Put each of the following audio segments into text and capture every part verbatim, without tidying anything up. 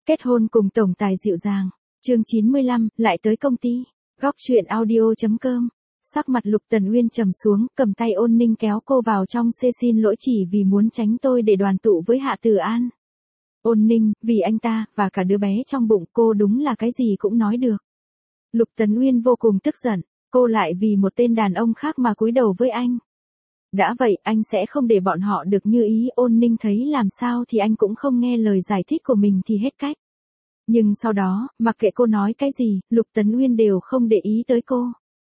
Kết hôn cùng tổng tài dịu dàng. Chương chín mươi lăm, lại tới công ty. Góc truyện audio chấm com. Sắc mặt Lục Tần Uyên trầm xuống, cầm tay Ôn Ninh kéo cô vào trong xe xin lỗi chỉ vì muốn tránh tôi để đoàn tụ với Hạ Tử An. Ôn Ninh, vì anh ta, và cả đứa bé trong bụng cô đúng là cái gì cũng nói được. Lục Tần Uyên vô cùng tức giận, cô lại vì một tên đàn ông khác mà cúi đầu với anh. Đã vậy, anh sẽ không để bọn họ được như ý. Ôn Ninh thấy làm sao thì anh cũng không nghe lời giải thích của mình thì hết cách. Nhưng sau đó, mặc kệ cô nói cái gì, Lục Tần Uyên đều không để ý tới cô.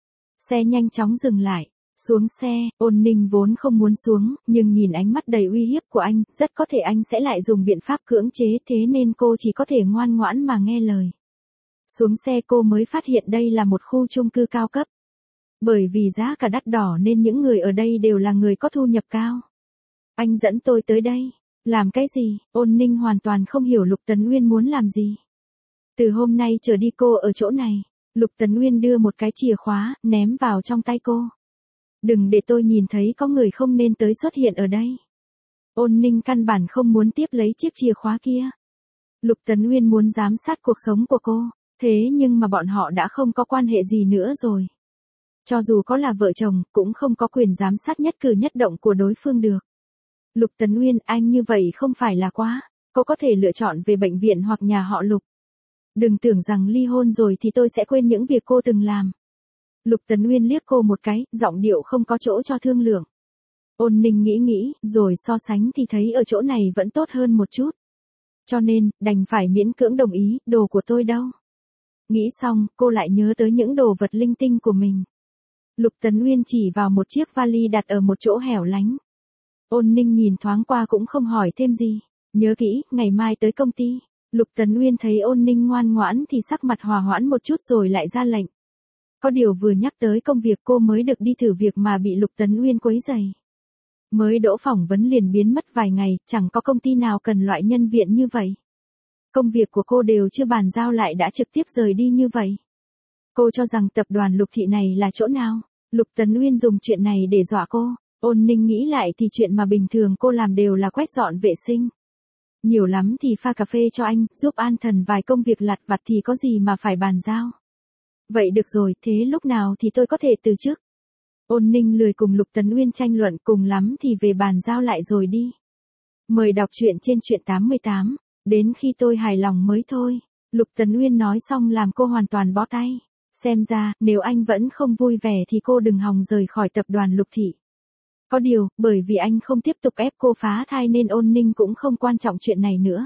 Xe nhanh chóng dừng lại. Xuống xe, Ôn Ninh vốn không muốn xuống, nhưng nhìn ánh mắt đầy uy hiếp của anh, rất có thể anh sẽ lại dùng biện pháp cưỡng chế, thế nên cô chỉ có thể ngoan ngoãn mà nghe lời. Xuống xe cô mới phát hiện đây là một khu chung cư cao cấp. Bởi vì giá cả đắt đỏ nên những người ở đây đều là người có thu nhập cao. Anh dẫn tôi tới đây. Làm cái gì? Ôn Ninh hoàn toàn không hiểu Lục Tần Uyên muốn làm gì. Từ hôm nay trở đi cô ở chỗ này. Lục Tần Uyên đưa một cái chìa khóa, ném vào trong tay cô. Đừng để tôi nhìn thấy có người không nên tới xuất hiện ở đây. Ôn Ninh căn bản không muốn tiếp lấy chiếc chìa khóa kia. Lục Tần Uyên muốn giám sát cuộc sống của cô. Thế nhưng mà bọn họ đã không có quan hệ gì nữa rồi. Cho dù có là vợ chồng, cũng không có quyền giám sát nhất cử nhất động của đối phương được. Lục Tần Uyên, anh như vậy không phải là quá. Cô có thể lựa chọn về bệnh viện hoặc nhà họ Lục. Đừng tưởng rằng ly hôn rồi thì tôi sẽ quên những việc cô từng làm. Lục Tần Uyên liếc cô một cái, giọng điệu không có chỗ cho thương lượng. Ôn Ninh nghĩ nghĩ, rồi so sánh thì thấy ở chỗ này vẫn tốt hơn một chút. Cho nên, đành phải miễn cưỡng đồng ý, đồ của tôi đâu. Nghĩ xong, cô lại nhớ tới những đồ vật linh tinh của mình. Lục Tần Uyên chỉ vào một chiếc vali đặt ở một chỗ hẻo lánh. Ôn Ninh nhìn thoáng qua cũng không hỏi thêm gì. Nhớ kỹ, ngày mai tới công ty. Lục Tần Uyên thấy Ôn Ninh ngoan ngoãn thì sắc mặt hòa hoãn một chút rồi lại ra lệnh. Có điều vừa nhắc tới công việc cô mới được đi thử việc mà bị Lục Tần Uyên quấy rầy. Mới đỗ phỏng vấn liền biến mất vài ngày, chẳng có công ty nào cần loại nhân viên như vậy. Công việc của cô đều chưa bàn giao lại đã trực tiếp rời đi như vậy. Cô cho rằng tập đoàn Lục Thị này là chỗ nào? Lục Tần Uyên dùng chuyện này để dọa cô. Ôn Ninh nghĩ lại thì chuyện mà bình thường cô làm đều là quét dọn vệ sinh. Nhiều lắm thì pha cà phê cho anh, giúp An Thần vài công việc lặt vặt thì có gì mà phải bàn giao. Vậy được rồi, thế lúc nào thì tôi có thể từ chức? Ôn Ninh lười cùng Lục Tần Uyên tranh luận, cùng lắm thì về bàn giao lại rồi đi. Mời đọc truyện trên truyện tám mươi tám, đến khi tôi hài lòng mới thôi. Lục Tần Uyên nói xong làm cô hoàn toàn bó tay. Xem ra, nếu anh vẫn không vui vẻ thì cô đừng hòng rời khỏi tập đoàn Lục Thị. Có điều, bởi vì anh không tiếp tục ép cô phá thai nên Ôn Ninh cũng không quan trọng chuyện này nữa.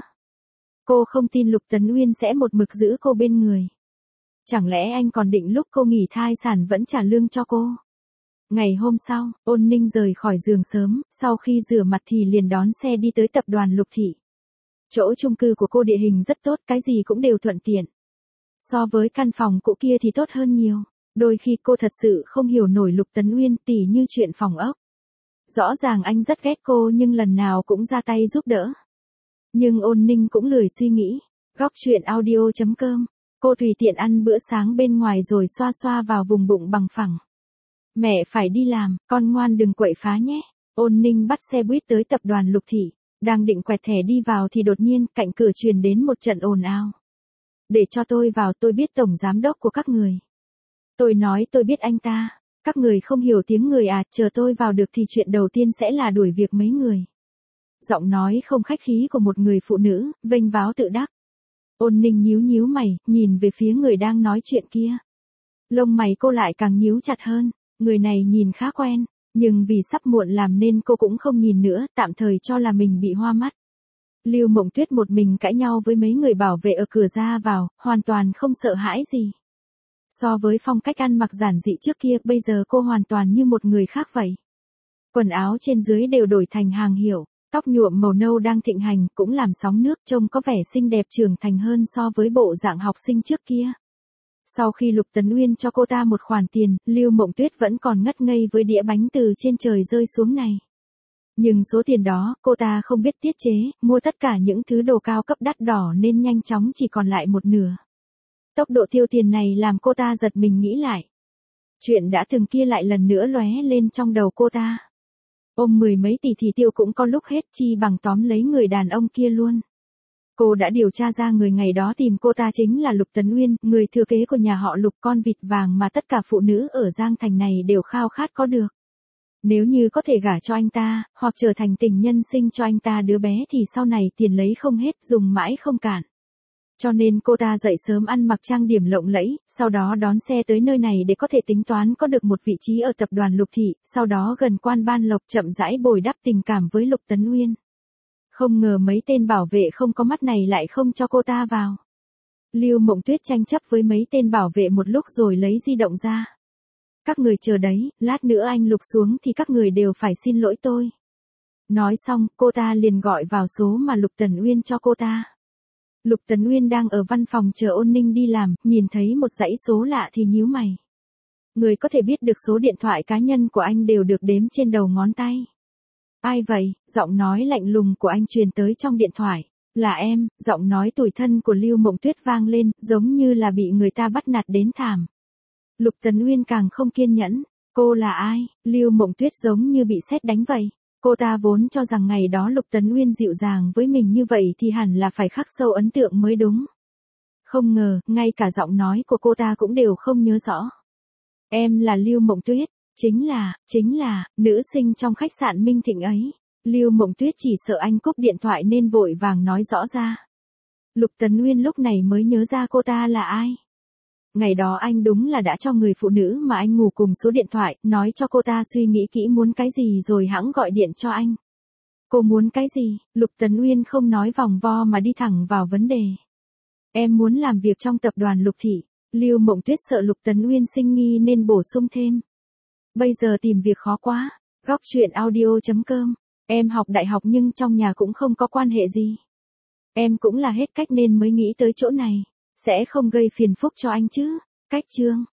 Cô không tin Lục Tần Uyên sẽ một mực giữ cô bên người. Chẳng lẽ anh còn định lúc cô nghỉ thai sản vẫn trả lương cho cô? Ngày hôm sau, Ôn Ninh rời khỏi giường sớm, sau khi rửa mặt thì liền đón xe đi tới tập đoàn Lục Thị. Chỗ chung cư của cô địa hình rất tốt, cái gì cũng đều thuận tiện. So với căn phòng cũ kia thì tốt hơn nhiều. Đôi khi cô thật sự không hiểu nổi Lục Tần Uyên, tỉ như chuyện phòng ốc. Rõ ràng anh rất ghét cô nhưng lần nào cũng ra tay giúp đỡ. Nhưng Ôn Ninh cũng lười suy nghĩ. Góc truyện audio chấm com. Cô tùy tiện ăn bữa sáng bên ngoài rồi xoa xoa vào vùng bụng bằng phẳng. Mẹ phải đi làm, con ngoan đừng quậy phá nhé. Ôn Ninh bắt xe buýt tới tập đoàn Lục Thị. Đang định quẹt thẻ đi vào thì đột nhiên cạnh cửa truyền đến một trận ồn ào. Để cho tôi vào, tôi biết tổng giám đốc của các người. Tôi nói tôi biết anh ta. Các người không hiểu tiếng người à, chờ tôi vào được thì chuyện đầu tiên sẽ là đuổi việc mấy người. Giọng nói không khách khí của một người phụ nữ, vênh váo tự đắc. Ôn Ninh nhíu nhíu mày, nhìn về phía người đang nói chuyện kia. Lông mày cô lại càng nhíu chặt hơn, người này nhìn khá quen, nhưng vì sắp muộn làm nên cô cũng không nhìn nữa, tạm thời cho là mình bị hoa mắt. Lưu Mộng Tuyết một mình cãi nhau với mấy người bảo vệ ở cửa ra vào, hoàn toàn không sợ hãi gì. So với phong cách ăn mặc giản dị trước kia, bây giờ cô hoàn toàn như một người khác vậy. Quần áo trên dưới đều đổi thành hàng hiệu, tóc nhuộm màu nâu đang thịnh hành, cũng làm sóng nước, trông có vẻ xinh đẹp trưởng thành hơn so với bộ dạng học sinh trước kia. Sau khi Lục Tần Uyên cho cô ta một khoản tiền, Lưu Mộng Tuyết vẫn còn ngất ngây với đĩa bánh từ trên trời rơi xuống này. Nhưng số tiền đó, cô ta không biết tiết chế, mua tất cả những thứ đồ cao cấp đắt đỏ nên nhanh chóng chỉ còn lại một nửa. Tốc độ tiêu tiền này làm cô ta giật mình nghĩ lại. Chuyện đã từng kia lại lần nữa lóe lên trong đầu cô ta. Ôm mười mấy tỷ thì tiêu cũng có lúc hết, chi bằng tóm lấy người đàn ông kia luôn. Cô đã điều tra ra người ngày đó tìm cô ta chính là Lục Tấn Uyên, người thừa kế của nhà họ Lục, con vịt vàng mà tất cả phụ nữ ở Giang Thành này đều khao khát có được. Nếu như có thể gả cho anh ta, hoặc trở thành tình nhân sinh cho anh ta đứa bé thì sau này tiền lấy không hết, dùng mãi không cạn. Cho nên cô ta dậy sớm ăn mặc trang điểm lộng lẫy, sau đó đón xe tới nơi này để có thể tính toán có được một vị trí ở tập đoàn Lục Thị, sau đó gần quan ban Lộc chậm rãi bồi đắp tình cảm với Lục Tấn Uyên. Không ngờ mấy tên bảo vệ không có mắt này lại không cho cô ta vào. Lưu Mộng Tuyết tranh chấp với mấy tên bảo vệ một lúc rồi lấy di động ra. Các người chờ đấy, lát nữa anh Lục xuống thì các người đều phải xin lỗi tôi. Nói xong, cô ta liền gọi vào số mà Lục Tấn Uyên cho cô ta. Lục Tấn Uyên đang ở văn phòng chờ Ôn Ninh đi làm, nhìn thấy một dãy số lạ thì nhíu mày. Người có thể biết được số điện thoại cá nhân của anh đều được đếm trên đầu ngón tay. Ai vậy? Giọng nói lạnh lùng của anh truyền tới trong điện thoại. Là em, giọng nói tủi thân của Lưu Mộng Tuyết vang lên, giống như là bị người ta bắt nạt đến thảm. Lục Tấn Uyên càng không kiên nhẫn. Cô là ai? Lưu Mộng Tuyết giống như bị sét đánh vậy. Cô ta vốn cho rằng ngày đó Lục Tấn Uyên dịu dàng với mình như vậy thì hẳn là phải khắc sâu ấn tượng mới đúng. Không ngờ, ngay cả giọng nói của cô ta cũng đều không nhớ rõ. Em là Lưu Mộng Tuyết, chính là, chính là, nữ sinh trong khách sạn Minh Thịnh ấy. Lưu Mộng Tuyết chỉ sợ anh cúp điện thoại nên vội vàng nói rõ ra. Lục Tấn Uyên lúc này mới nhớ ra cô ta là ai. Ngày đó anh đúng là đã cho người phụ nữ mà anh ngủ cùng số điện thoại, nói cho cô ta suy nghĩ kỹ muốn cái gì rồi hẵng gọi điện cho anh. Cô muốn cái gì? Lục Tấn Uyên không nói vòng vo mà đi thẳng vào vấn đề. Em muốn làm việc trong tập đoàn Lục Thị. Lưu Mộng Tuyết sợ Lục Tấn Uyên sinh nghi nên bổ sung thêm. Bây giờ tìm việc khó quá. Góc truyện audio chấm com. Em học đại học nhưng trong nhà cũng không có quan hệ gì. Em cũng là hết cách nên mới nghĩ tới chỗ này. Sẽ không gây phiền phức cho anh chứ. Cách chương.